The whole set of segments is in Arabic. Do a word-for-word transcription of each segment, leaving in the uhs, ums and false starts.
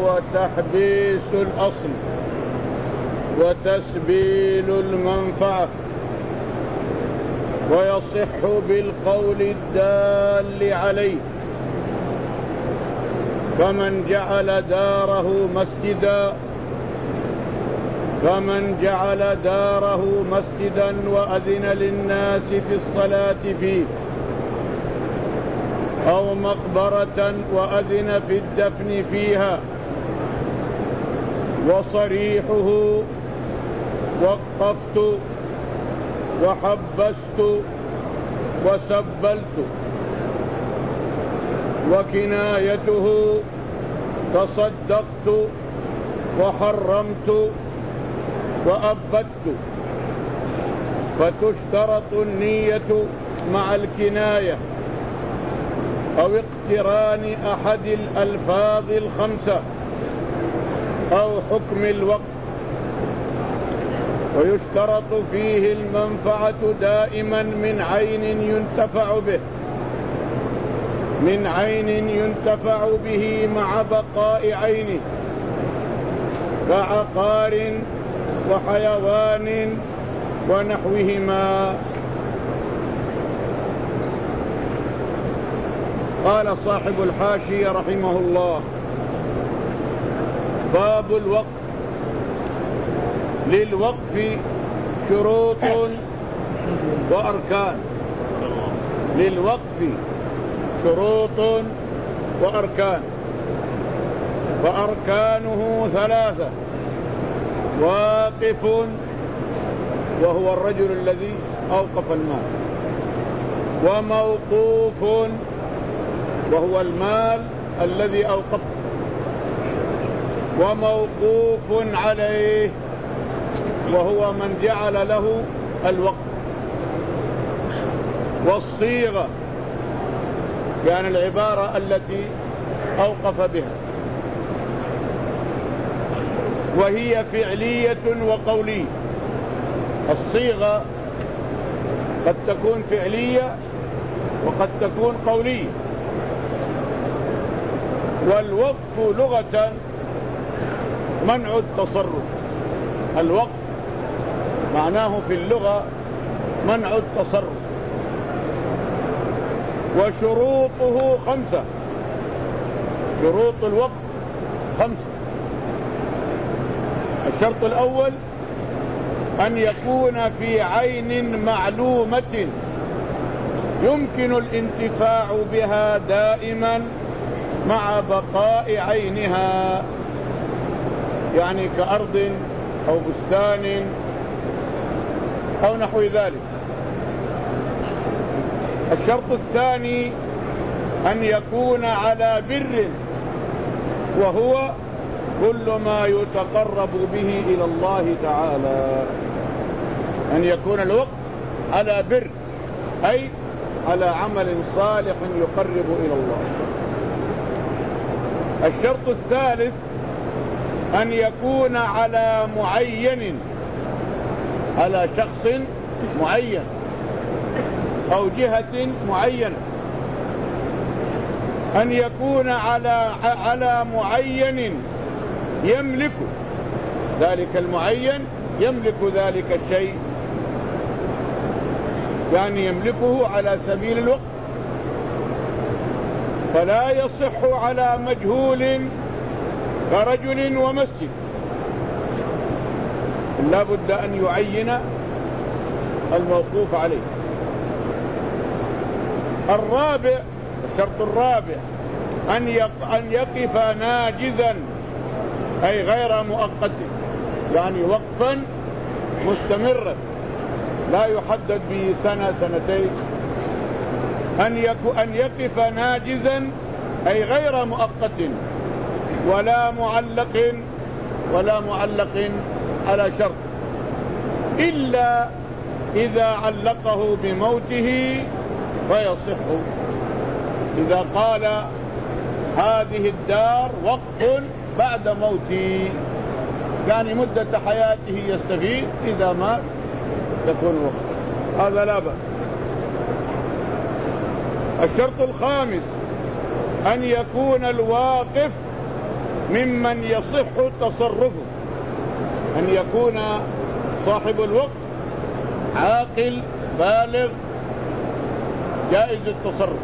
وهو تحبيس الأصل وتسبيل المنفعة، ويصح بالقول الدال عليه. فمن جعل داره مسجدا فمن جعل داره مسجدا وأذن للناس في الصلاة فيه، أو مقبرة وأذن في الدفن فيها، وصريحه وقفت وحبست وسبلت، وكنايته تصدقت وحرمت وأبدت. فتشترط النية مع الكناية أو اقتران أحد الألفاظ الخمسة أو حكم الوقت. ويشترط فيه المنفعة دائما من عين ينتفع به من عين ينتفع به مع بقاء عينه، كعقار وحيوان ونحوهما. قال صاحب الحاشية رحمه الله: باب الوقف. للوقف شروط وأركان للوقف شروط وأركان فأركانه ثلاثة: واقف وهو الرجل الذي أوقف المال، وموقوف وهو المال الذي أوقف، وموقوف عليه وهو من جعل له الوقف. والصيغة يعني العبارة التي أوقف بها، وهي فعلية وقولية. الصيغة قد تكون فعلية وقد تكون قولية. والوقف لغة منع التصرف. الوقف معناه في اللغة منع التصرف. وشروطه خمسة. شروط الوقف خمسة: الشرط الأول أن يكون في عين معلومة يمكن الانتفاع بها دائما مع بقاء عينها، يعني كأرض أو بستان أو نحو ذلك. الشرط الثاني أن يكون على بر، وهو كل ما يتقرب به إلى الله تعالى. أن يكون الوقف على بر، أي على عمل صالح يقرب إلى الله. الشرط الثالث أن يكون على معين، على شخص معين أو جهة معينة. أن يكون على على معين يملك ذلك المعين، يملك ذلك الشيء، يعني يملكه على سبيل الوقت. فلا يصح على مجهول كرجل ومسجد، لا بد أن يعين الموقوف عليه. الرابع، الشرط الرابع أن يقف ناجزا، أي غير مؤقت، يعني وقفا مستمرا لا يحدد به سنة سنتين. أن يقف ناجزا أي غير مؤقت ولا معلق ولا معلق على شرط، إلا إذا علقه بموته فيصح. إذا قال هذه الدار وقف بعد موتي، يعني مدة حياته يستفيد، إذا مات تكون وقف، هذا لا بأس. الشرط الخامس أن يكون الواقف ممن يصح تصرفه، أن يكون صاحب الوقف عاقل بالغ جائز التصرف.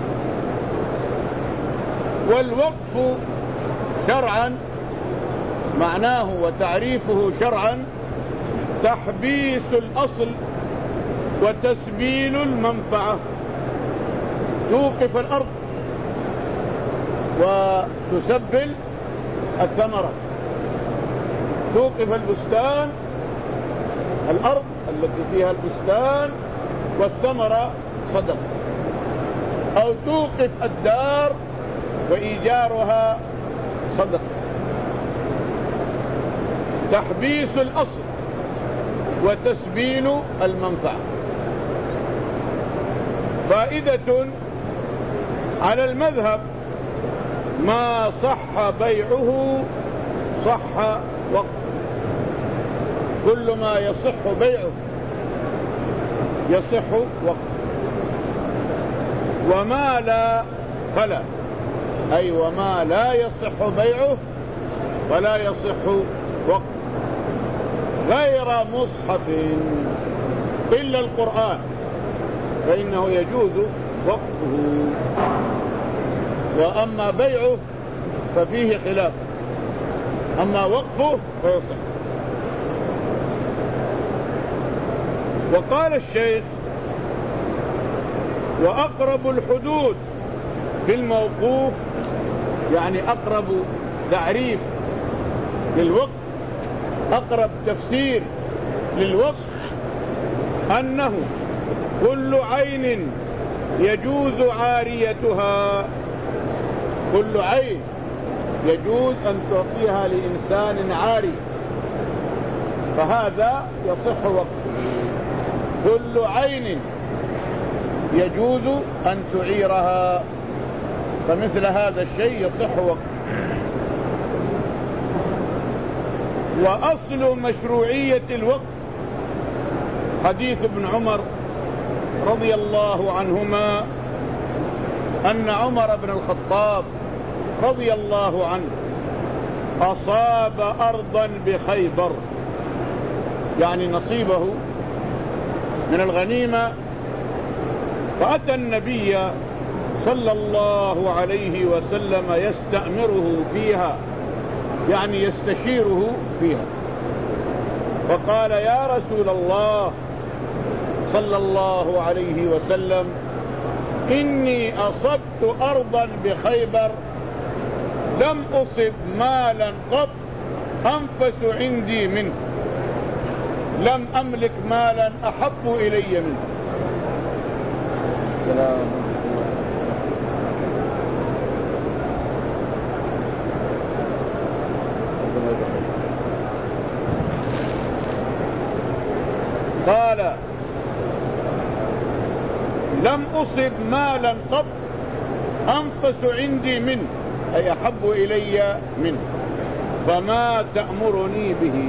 والوقف شرعا معناه وتعريفه شرعا تحبيس الأصل وتسبيل المنفعة. توقف الأرض وتسبل الثمرة، توقف البستان، الأرض التي فيها البستان والثمرة صدق، أو توقف الدار وإيجارها صدق. تحبيس الأصل وتسبيل المنفعة. فائدة على المذهب ما صح بيعه صح وقفه. كل ما يصح بيعه يصح وقفه، وما لا فلا، أي وما لا يصح بيعه ولا يصح وقفه، غير مصحف إلا القرآن فإنه يجوز وقفه، وأما بيعه ففيه خلاف، أما وقفه فيصح. وقال الشيخ: وأقرب الحدود في الموقوف، يعني أقرب تعريف للوقف، أقرب تفسير للوقف أنه كل عين يجوز عاريتها، كل عين يجوز أن تعطيها لإنسان عاري، فهذا يصح وقفه. كل عين يجوز أن تعيرها، فمثل هذا الشيء يصح وقفه. وأصل مشروعية الوقف حديث ابن عمر رضي الله عنهما أن عمر بن الخطاب رضي الله عنه أصاب أرضا بخيبر، يعني نصيبه من الغنيمة، فأتى النبي صلى الله عليه وسلم يستأمره فيها، يعني يستشيره فيها، فقال: يا رسول الله صلى الله عليه وسلم، إني أصبت أرضا بخيبر لم أصب مالا قط أنفس عندي منه، لم أملك مالا أحب إلي منه. سلام. قال: لم أصب مالا قط أنفس عندي منه، أي أحب إلي منه، فما تأمرني به؟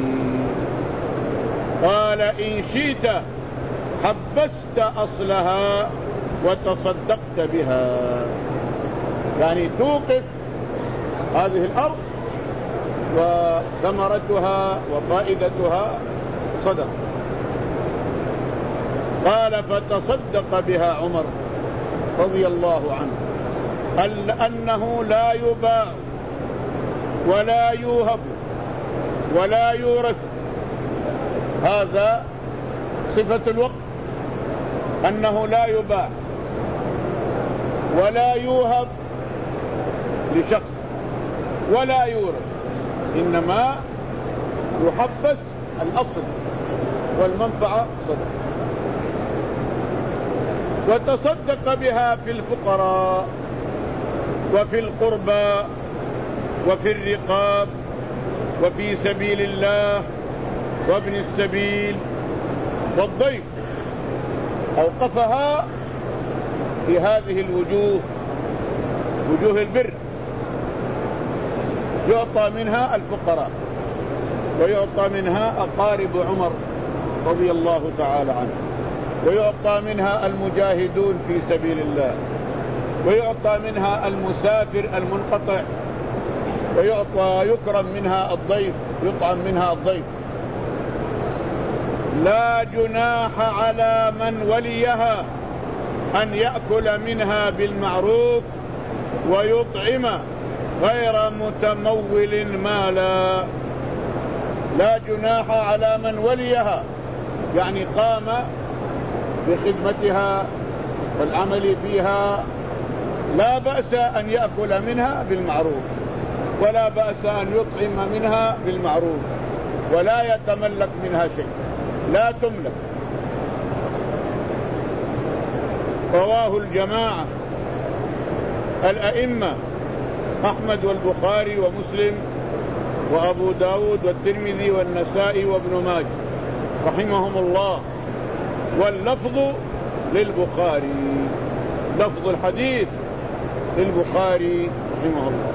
قال: إن شئت حبست أصلها وتصدقت بها، يعني توقف هذه الأرض وثمرتها وفائدتها صدق. قال: فتصدق بها عمر رضي الله عنه، أنه لا يباع ولا يوهب ولا يورث. هذا صفة الوقف، أنه لا يباع ولا يوهب لشخص ولا يورث، إنما يحبس الأصل والمنفعة صدق. وتصدق بها في الفقراء وفي القربى وفي الرقاب وفي سبيل الله وابن السبيل والضيف. أوقفها في هذه الوجوه، وجوه البر، يعطى منها الفقراء ويعطى منها أقارب عمر رضي الله تعالى عنه، ويعطى منها المجاهدون في سبيل الله، ويعطى منها المسافر المنقطع، ويعطى يكرم منها الضيف، يطعم منها الضيف. لا جناح على من وليها أن يأكل منها بالمعروف ويطعم غير متمول مالا. لا جناح على من وليها، يعني قام بخدمتها والعمل فيها، لا بأس أن يأكل منها بالمعروف، ولا بأس أن يطعم منها بالمعروف، ولا يتملك منها شيء، لا تملك. رواه الجماعة الأئمة أحمد والبخاري ومسلم وأبو داود والترمذي والنسائي وابن ماجه رحمهم الله، واللفظ للبخاري، لفظ الحديث للبخاري رحمه الله.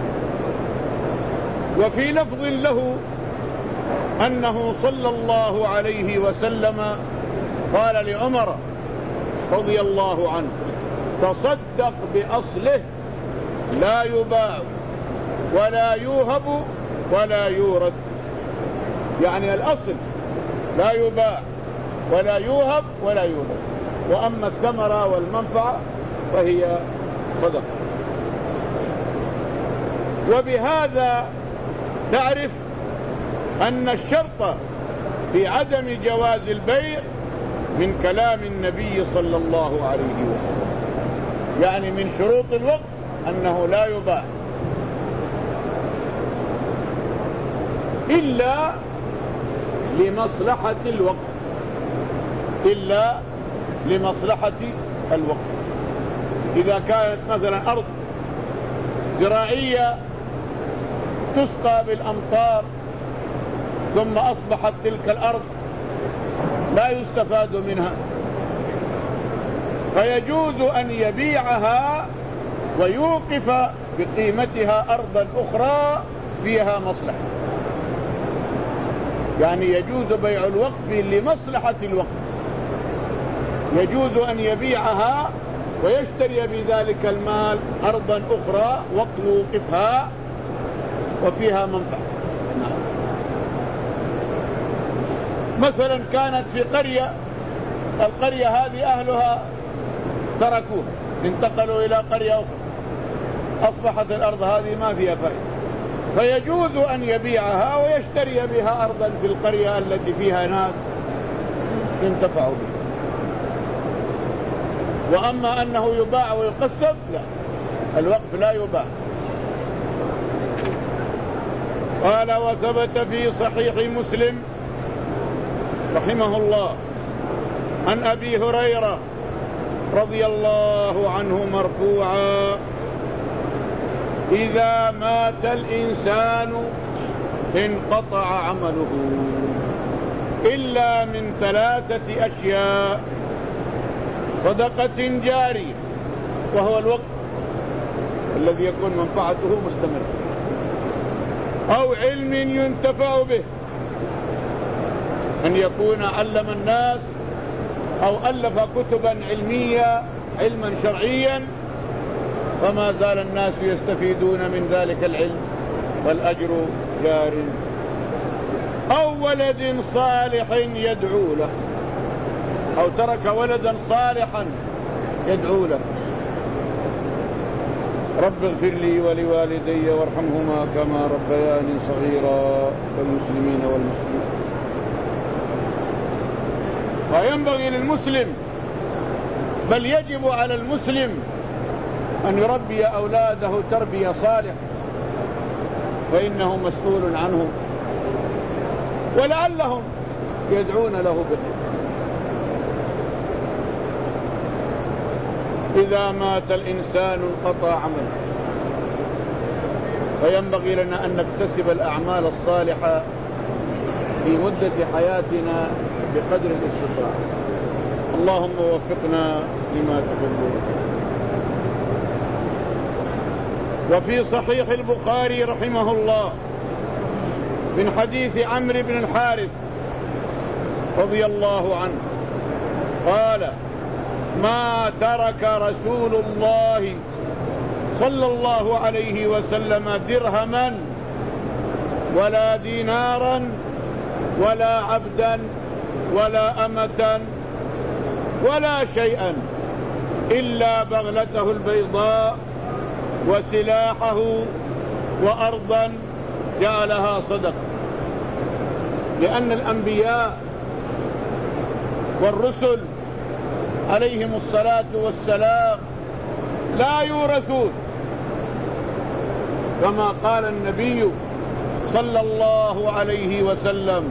وفي لفظ له أنه صلى الله عليه وسلم قال لعمر رضي الله عنه: تصدق بأصله لا يباع ولا يوهب ولا يورد. يعني الأصل لا يباع ولا يوهب ولا يورد، وأما الثمرة والمنفعة فهي صدقة. وبهذا تعرف أن الشرط في عدم جواز البيع من كلام النبي صلى الله عليه وسلم، يعني من شروط الوقت أنه لا يباع إلا لمصلحة الوقت، إلا لمصلحة الوقت. إذا كانت مثلا أرض زراعية تسقى بالأمطار ثم أصبحت تلك الأرض لا يستفاد منها، فيجوز أن يبيعها ويوقف بقيمتها أرضا أخرى فيها مصلحة. يعني يجوز بيع الوقف لمصلحة الوقف، يجوز أن يبيعها ويشتري بذلك المال أرضا أخرى ويوقفها وفيها منفعة. مثلا كانت في قرية، القرية هذه أهلها تركوها انتقلوا إلى قرية أخرى، أصبحت الأرض هذه ما فيها فائدة، فيجوز أن يبيعها ويشتري بها أرضا في القرية التي فيها ناس ينتفعوا بها. وأما أنه يباع ويقسم لا، الوقف لا يباع. قال: وثبت في صحيح مسلم رحمه الله عن أبي هريرة رضي الله عنه مرفوعا: إذا مات الإنسان انقطع عمله إلا من ثلاثة أشياء: صدقة جارية، وهو الوقت الذي يكون منفعته مستمرة، أو علم ينتفع به، أن يكون علم الناس أو ألف كتبا علمية علما شرعيا فما زال الناس يستفيدون من ذلك العلم والأجر جار، أو ولد صالح يدعو له، أو ترك ولدا صالحا يدعو له: رب اغفر لي ولوالدي وارحمهما كما ربياني صغيرا، والمسلمين والمسلمين. وينبغي للمسلم، بل يجب على المسلم أن يربي أولاده تربية صالحة، فإنه مسؤول عنهم، ولعلهم يدعون له بالخير. إذا مات الإنسان انقطع عمله، فينبغي لنا أن نكتسب الأعمال الصالحة في مدة حياتنا بقدر الاستطاعة. اللهم وفقنا لما تحب. وفي صحيح البخاري رحمه الله من حديث عمرو بن الحارث رضي الله عنه قال: ما ترك رسول الله صلى الله عليه وسلم درهما ولا دينارا ولا عبدا ولا أمة ولا شيئا إلا بغلته البيضاء وسلاحه وأرضا جعلها صدقة. لأن الأنبياء والرسل عليهم الصلاة والسلام لا يورثون، كما قال النبي صلى الله عليه وسلم: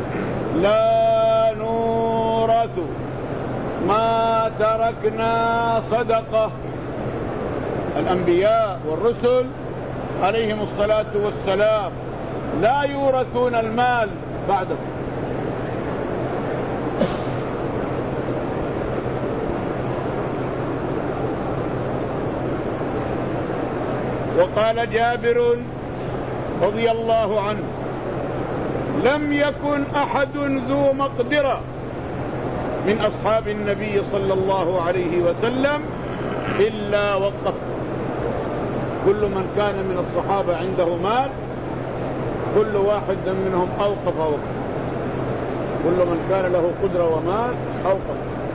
لا نورث ما تركنا صدقة. الأنبياء والرسل عليهم الصلاة والسلام لا يورثون المال بعدهم. وقال جابر رضي الله عنه: لم يكن أحد ذو مقدرة من أصحاب النبي صلى الله عليه وسلم إلا وقف. كل من كان من الصحابة عنده مال كل واحد منهم أوقف وقف. كل من كان له قدرة ومال أوقف.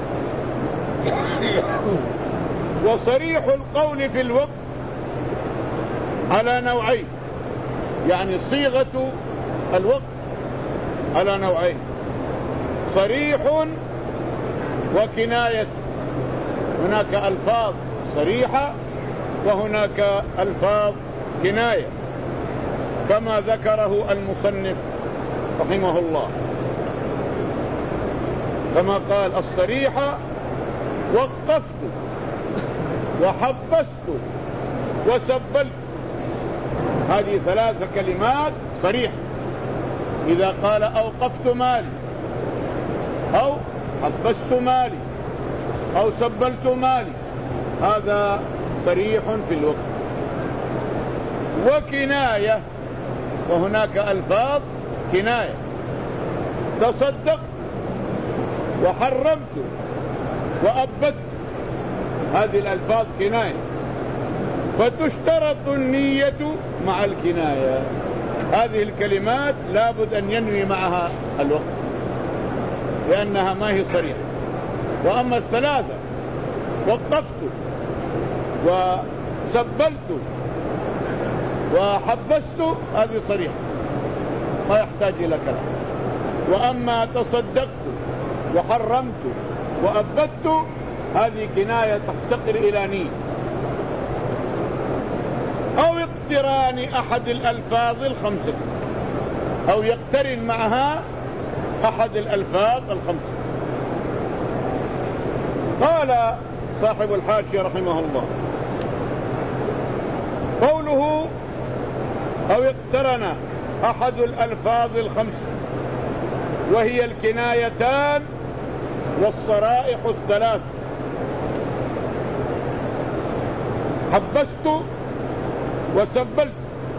وصريح القول في الوقف على نوعين، يعني صيغة الوقف على نوعين: صريح وكناية. هناك ألفاظ صريحة وهناك ألفاظ كناية، كما ذكره المصنف رحمه الله، كما قال: الصريحة وقفت وحبست وسبلت. هذه ثلاث كلمات صريحة. إذا قال أوقفت مالي أو حبست مالي أو سبلت مالي، هذا صريح في الوقت. وكناية، وهناك ألفاظ كناية: تصدقت وحرمت وأبدت. هذه الألفاظ كناية، فتشترط النية مع الكناية. هذه الكلمات لابد أن ينوي معها الوقت لأنها ما هي صريحة. وأما الثلاثة: وقفت وسبلت وحبست، هذه صريحة ما يحتاج إلى كلام. وأما تصدقت وحرمت وأبدت، هذه كناية تفتقر إلى نية أو اقتران أحد الألفاظ الخمسة، أو يقترن معها أحد الألفاظ الخمسة. قال صاحب الحاشية رحمه الله: قوله أو اقترن أحد الألفاظ الخمسة وهي الكنايتان والصرائح الثلاث. حبست وسبلت.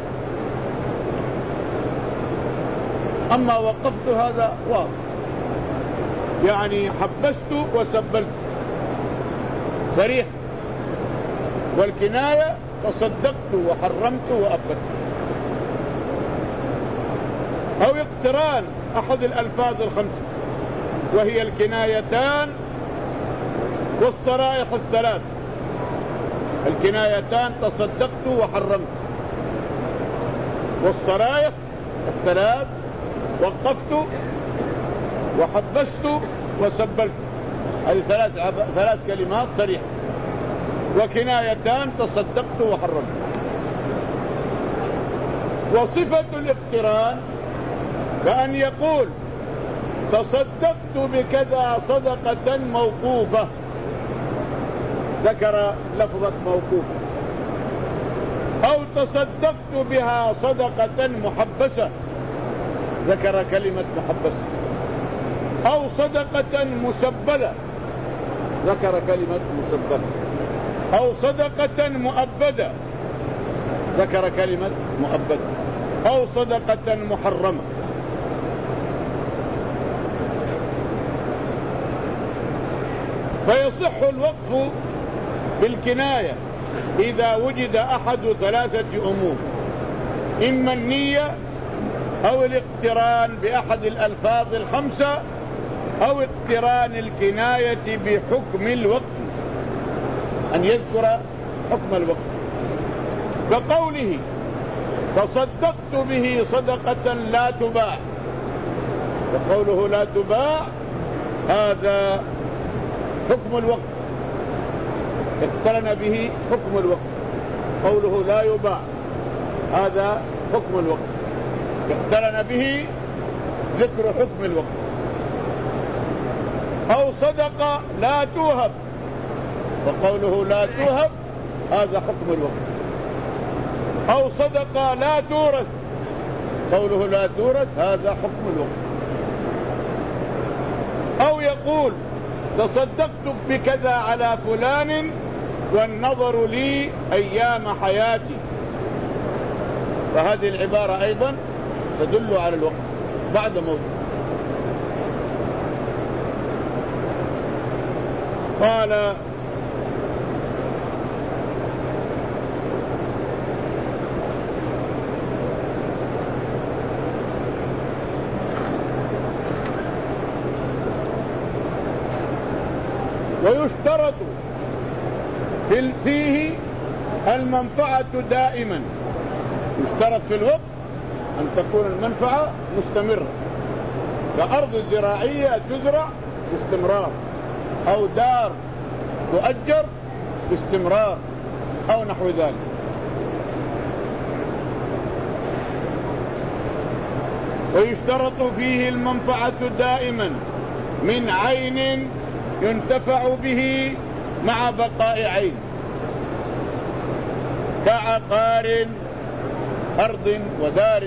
أما وقفت هذا واضح، يعني حبست وسبلت صريح. والكناية تصدقت وحرمت وأبدت. أو اقتران أحد الألفاظ الخمسة وهي الكنايتان والصرائح الثلاث. الكنايتان تصدقت وحرمت، والصرائح الثلاث وقفت وحبست وسبلت. هذه ثلاث ثلاث كلمات صريحة. وكنايتان تصدقت وحرمت. وصفة الاقتران كأن يقول: تصدقت بكذا صدقة موقوفة، ذكر لفظة موقوفة. أو تصدقت بها صدقة محبسة، ذكر كلمة محبسة. أو صدقة مسبلة، ذكر كلمة مسبلة. أو صدقة مؤبدة، ذكر كلمة مؤبدة. أو صدقة محرمة. فيصح الوقف بالكناية إذا وجد أحد ثلاثة أمور: إما النية أو الاقتران بأحد الألفاظ الخمسة أو اقتران الكناية بحكم الوقت، أن يذكر حكم الوقت، كقوله تصدقت به صدقة لا تباع، وقوله لا تباع هذا حكم الوقت، اقترن به حكم الوقت. قوله لا يباع هذا حكم الوقت، اقترن به ذكر حكم الوقت. أو صدقة لا توهب، وقوله لا توهب هذا حكم الوقت. أو صدقة لا تورث، قوله لا تورث هذا حكم الوقت. أو يقول تصدقت بكذا على فلان والنظر لي أيام حياتي، فهذه العبارة أيضا تدل على الوقت بعد موته. قال ويشترط فيه المنفعة دائما، يشترط في الوقت أن تكون المنفعة مستمرة، كأرض زراعية تزرع باستمرار، أو دار تؤجر باستمرار، أو نحو ذلك. ويشترط فيه المنفعة دائما من عين ينتفع به مع بقاء عين، كعقار أرض ودار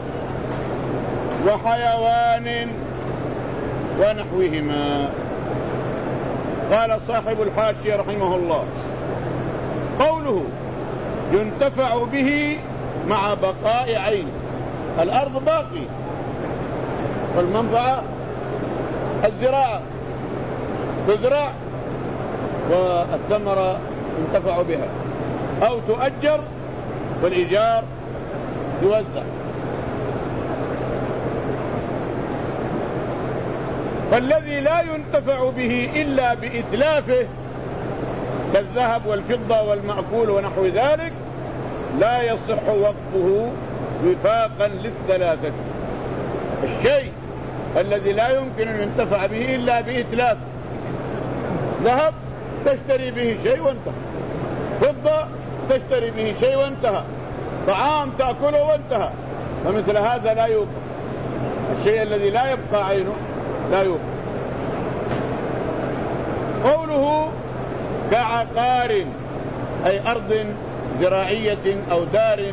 وحيوان ونحوهما. قال صاحب الحاشية رحمه الله قوله ينتفع به مع بقاء عين، الأرض باقي والمنفعة الزراعة، تزرع والثمرة ينتفع بها، أو تؤجر والإيجار يوزع. فالذي لا ينتفع به إلا بإتلافه كالذهب والفضة والمأكول ونحو ذلك لا يصح وقفه وفاقا للثلاثة. الشيء الذي لا يمكن أن ينتفع به إلا بإتلاف، ذهب تشتري به شيء وانتهى، فضة تشتري به شيء وانتهى، طعام تأكله وانتهى، فمثل هذا لا يوقف. الشيء الذي لا يبقى عينه لا يوقف. قوله كعقار أي أرض زراعية أو دار،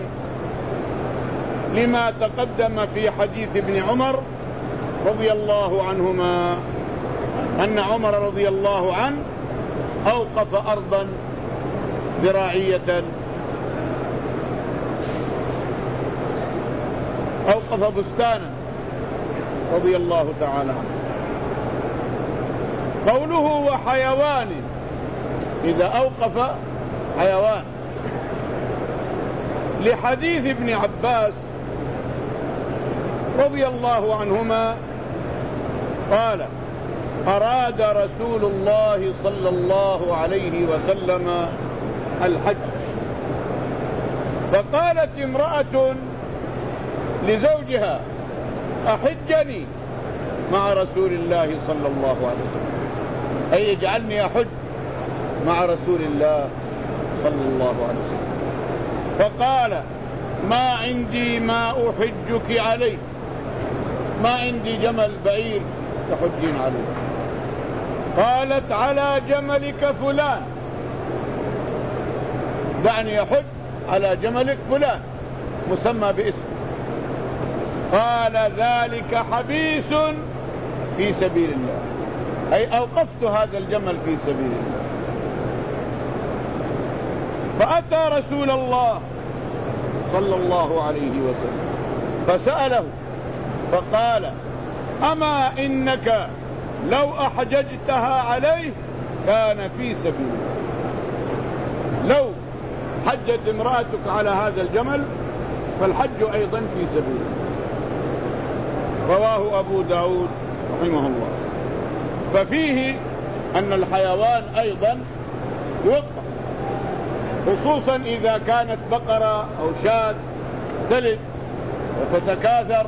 لما تقدم في حديث ابن عمر رضي الله عنهما أن عمر رضي الله عنه أوقف أرضا زراعية، أوقف بستانا رضي الله تعالى عنه. قوله وحيوان، إذا أوقف حيوان، لحديث ابن عباس رضي الله عنهما قال أراد رسول الله صلى الله عليه وسلم الحج، فقالت امرأة لزوجها أحجني مع رسول الله صلى الله عليه وسلم، أي اجعلني أحج مع رسول الله صلى الله عليه وسلم. فقال ما عندي ما أحجك عليه، ما عندي جمل بعير تحجين عليه. قالت على جملك فلان، دعني أحج على جملك فلان مسمى باسم. قال ذلك حبيس في سبيل الله، أي أوقفت هذا الجمل في سبيل الله. فأتى رسول الله صلى الله عليه وسلم فسأله فقال أما إنك لو أحججتها عليه كان في سبيل الله، لو حجت امرأتك على هذا الجمل فالحج أيضا في سبيل الله. رواه أبو داود رحمه الله. ففيه أن الحيوان أيضا يوقف، خصوصا إذا كانت بقرة أو شاة تلد وتتكاثر.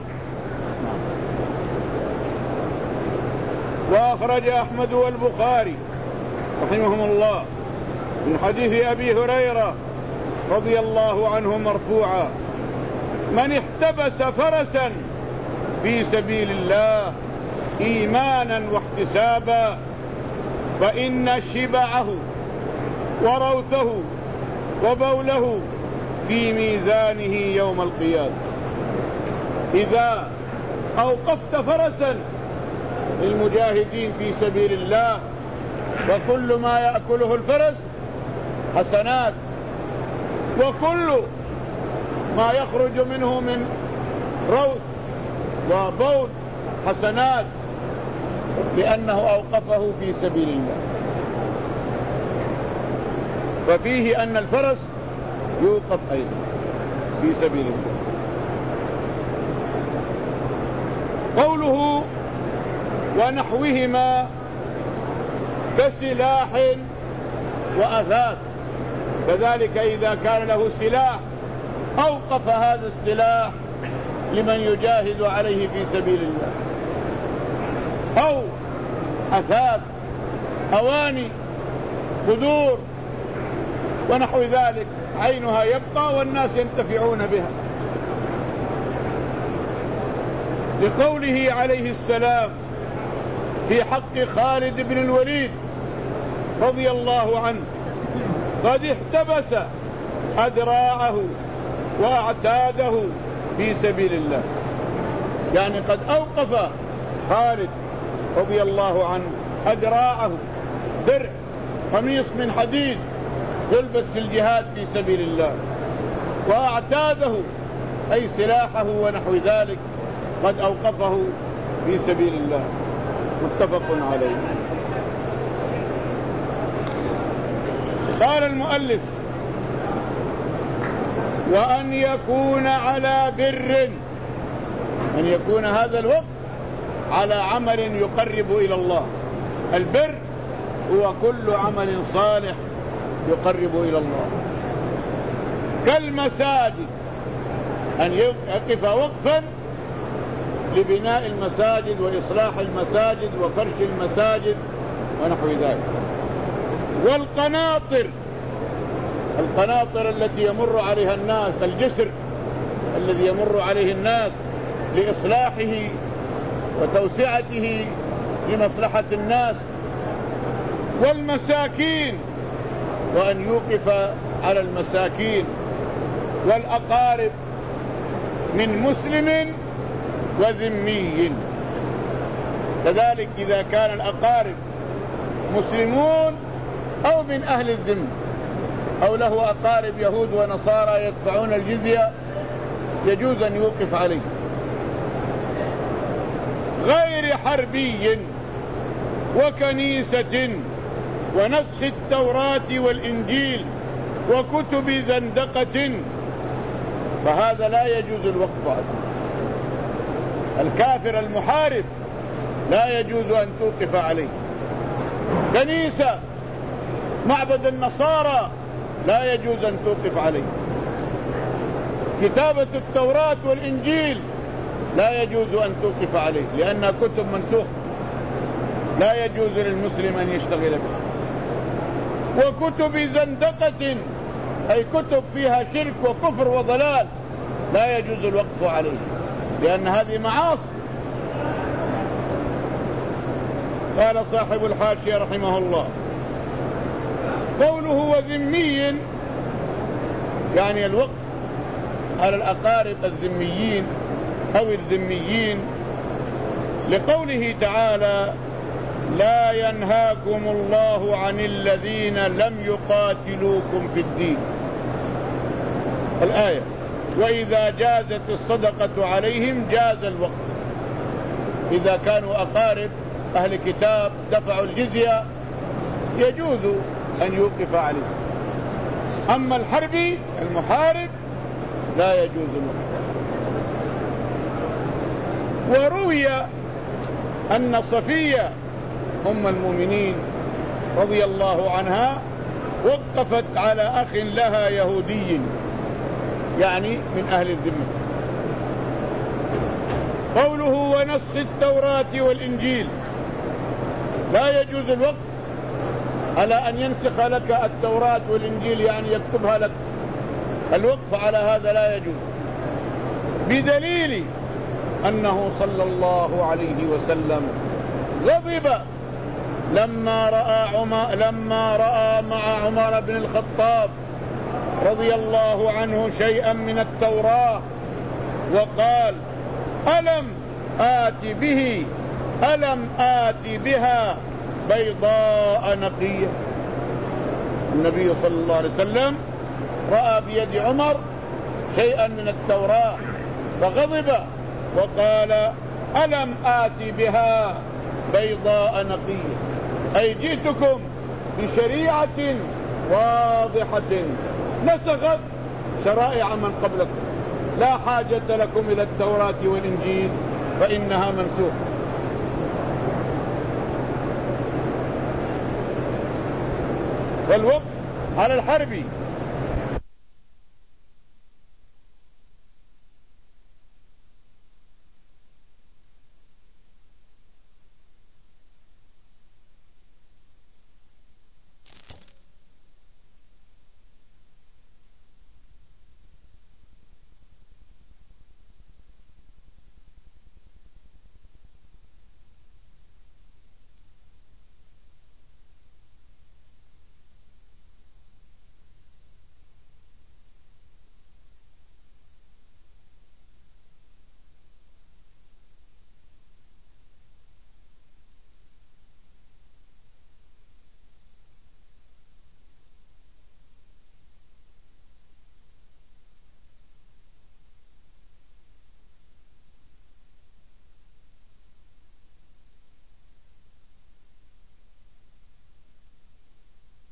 وأخرج أحمد والبخاري رحمهم الله من حديث أبي هريرة رضي الله عنه مرفوعا: من احتبس فرسا في سبيل الله إيمانا واحتسابا فإن شبعه وروثه وبوله في ميزانه يوم القيامة. إذا أوقفت فرسا للمجاهدين في سبيل الله فكل ما يأكله الفرس حسنات، وكل ما يخرج منه من روث وبول حسنات، لأنه أوقفه في سبيل الله. ففيه أن الفرس يوقف أيضا في سبيل الله. قوله ونحوهما كسلاح وأثاث، كذلك إذا كان له سلاح أوقف هذا السلاح لمن يجاهد عليه في سبيل الله، أو أثاث أواني قدور ونحو ذلك عينها يبقى والناس ينتفعون بها. لقوله عليه السلام في حق خالد بن الوليد رضي الله عنه: قد احتبس أدراعه وأعتاده في سبيل الله، يعني قد أوقف خالد رضي الله عنه أدراعه، درع قميص من حديد يلبس في الجهاد في سبيل الله، وأعتاده أي سلاحه ونحو ذلك قد أوقفه في سبيل الله. متفق عليه. قال المؤلف: وأن يكون على بر، أن يكون هذا الوقت على عمل يقرب إلى الله. البر هو كل عمل صالح يقرب إلى الله، كالمساجد، أن يقف وقفا لبناء المساجد وإصلاح المساجد وفرش المساجد ونحو ذلك. والقناطر، القناطر التي يمر عليها الناس، الجسر الذي يمر عليه الناس لإصلاحه وتوسعته لمصلحة الناس. والمساكين، وأن يوقف على المساكين والأقارب من مسلم وذمي، كذلك إذا كان الأقارب مسلمون أو من أهل الذم، أو له أقارب يهود ونصارى يدفعون الجزية، يجوز أن يوقف عليه. غير حربي وكنيسة ونسخ التوراة والإنجيل وكتب زندقة، فهذا لا يجوز الوقف عليه. الكافر المحارب لا يجوز أن توقف عليه. كنيسة، معبد النصارى، لا يجوز أن توقف عليه. كتابة التوراة والإنجيل لا يجوز أن توقف عليه، لأنها كتب منسوخة، لا يجوز للمسلم أن يشتغل بها. وكتب زندقة، أي كتب فيها شرك وكفر وضلال، لا يجوز الوقف عليه، لأن هذه معاصي. قال صاحب الحاشية رحمه الله: قوله وذمي، يعني الوقف على الأقارب الذميين أو الذميين، لقوله تعالى: لا ينهاكم الله عن الذين لم يقاتلوكم في الدين، الآية. وإذا جازت الصدقة عليهم جاز الوقف، إذا كانوا أقارب أهل كتاب دفعوا الجزية يجوز أن يوقف عليه. أما الحربي المحارب لا يجوز الوقف. وروي أن صفية أم المؤمنين رضي الله عنها وقفت على أخ لها يهودي يعني من أهل الذمة. قوله ونسخ التوراة والإنجيل، لا يجوز الوقف على أن ينسخ لك التوراة والإنجيل يعني يكتبها لك، الوقف على هذا لا يجوز، بدليل أنه صلى الله عليه وسلم غضب لما رأى عمر لما رأى مع عمر بن الخطاب رضي الله عنه شيئا من التوراة وقال ألم آت به ألم آت بها بيضاء نقية. النبي صلى الله عليه وسلم رأى بيد عمر شيئا من التوراة فغضب وقال ألم آت بها بيضاء نقية، أي جئتكم بشريعة واضحة نسخت شرائع من قبلكم، لا حاجة لكم إلى التوراة والإنجيل فإنها منسوخة. والوقف على الحرب